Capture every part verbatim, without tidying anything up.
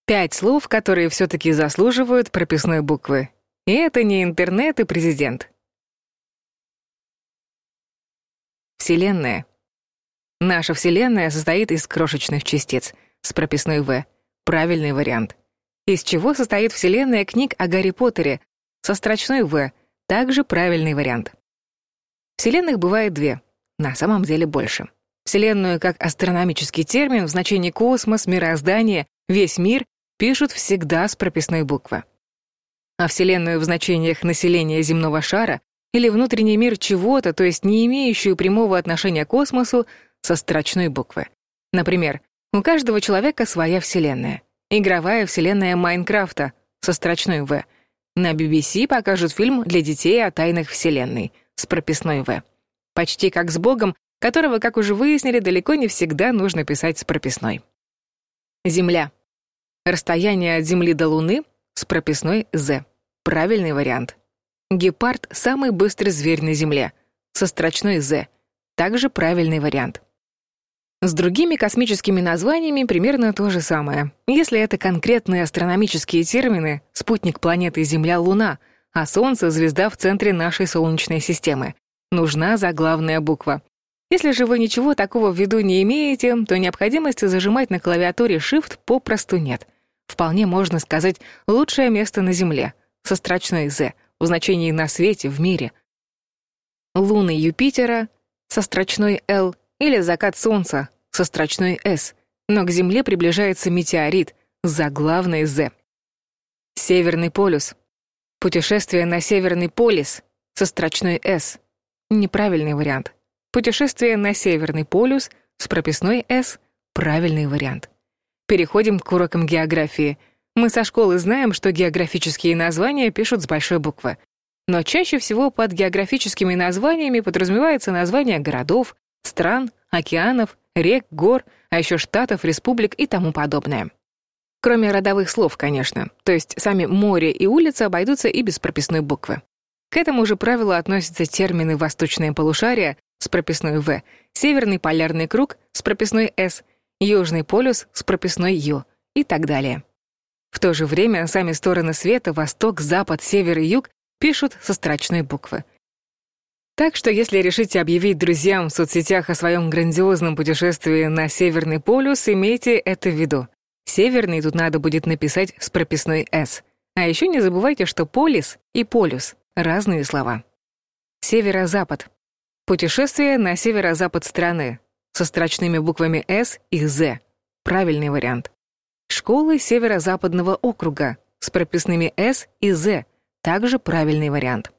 Пять слов, которые все-таки заслуживают прописной буквы. И это не интернет и президент. Вселенная. Наша Вселенная состоит из крошечных частиц с прописной «В». Правильный вариант. Из чего состоит Вселенная книг о Гарри Поттере со строчной «В». Также правильный вариант. Вселенных бывает две. На самом деле больше. Вселенную как астрономический термин в значении космос, мироздание, весь мир пишут всегда с прописной буквы. А Вселенную в значениях населения земного шара или внутренний мир чего-то, то есть не имеющую прямого отношения к космосу, со строчной буквы. Например, у каждого человека своя Вселенная. Игровая Вселенная Майнкрафта со строчной «В». На би би си покажут фильм для детей о тайнах Вселенной с прописной «В». Почти как с Богом, которого, как уже выяснили, далеко не всегда нужно писать с прописной. Земля. Расстояние от Земли до Луны с прописной «З». Правильный вариант. Гепард — самый быстрый зверь на Земле со строчной «З». Также правильный вариант. С другими космическими названиями примерно то же самое. Если это конкретные астрономические термины, спутник планеты Земля-Луна, а Солнце — звезда в центре нашей Солнечной системы, нужна заглавная буква. Если же вы ничего такого в виду не имеете, то необходимости зажимать на клавиатуре Shift попросту нет. Вполне можно сказать «лучшее место на Земле» со строчной «З» в значении «на свете», «в мире». Луны Юпитера со строчной «Л» или закат Солнца со строчной «С», но к Земле приближается метеорит с заглавной «З». Северный полюс. Путешествие на Северный полюс со строчной «С». Неправильный вариант. Путешествие на Северный полюс с прописной «С» — правильный вариант. Переходим к урокам географии. Мы со школы знаем, что географические названия пишут с большой буквы. Но чаще всего под географическими названиями подразумевается название городов, стран, океанов, рек, гор, а еще штатов, республик и тому подобное. Кроме родовых слов, конечно, то есть сами море и улица обойдутся и без прописной буквы. К этому же правилу относятся термины «восточное полушарие» с прописной «В», «северный полярный круг» с прописной «С», «южный полюс» с прописной «Ю» и так далее. В то же время сами стороны света — восток, запад, север и юг — пишут со строчной буквы. Так что если решите объявить друзьям в соцсетях о своем грандиозном путешествии на Северный полюс, имейте это в виду. Северный тут надо будет написать с прописной «С». А еще не забывайте, что полис и полюс — разные слова. Северо-запад. Путешествие на северо-запад страны со строчными буквами «С» и «З». Правильный вариант. Школы северо-западного округа с прописными «С» и «З». Также правильный вариант.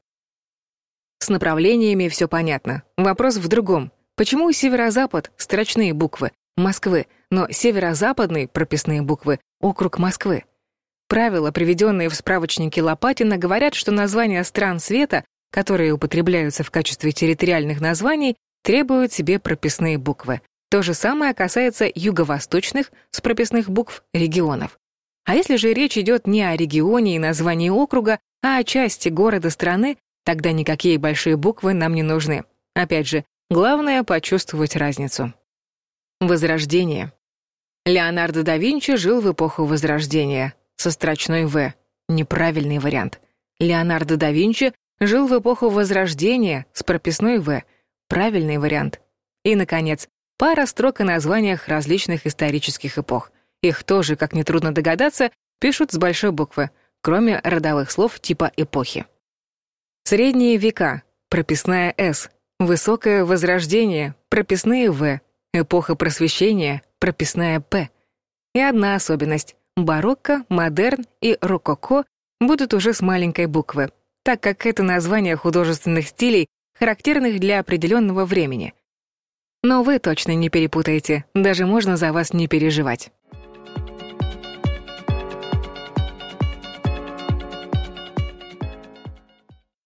С направлениями все понятно. Вопрос в другом. Почему северо-запад — строчные буквы Москвы, но северо-западные прописные буквы — округ Москвы? Правила, приведенные в справочнике Лопатина, говорят, что названия стран света, которые употребляются в качестве территориальных названий, требуют себе прописные буквы. То же самое касается юго-восточных с прописных букв регионов. А если же речь идет не о регионе и названии округа, а о части города страны, тогда никакие большие буквы нам не нужны. Опять же, главное — почувствовать разницу. Возрождение. Леонардо да Винчи жил в эпоху Возрождения со строчной «В». Неправильный вариант. Леонардо да Винчи жил в эпоху Возрождения с прописной «В». Правильный вариант. И, наконец, пара строк о названиях различных исторических эпох. Их тоже, как нетрудно догадаться, пишут с большой буквы, кроме родовых слов типа эпохи. Средние века — прописная «С». Высокое Возрождение — прописные «В». Эпоха Просвещения — прописная «П». И одна особенность — барокко, модерн и рококо будут уже с маленькой буквы, так как это названия художественных стилей, характерных для определенного времени. Но вы точно не перепутаете, даже можно за вас не переживать.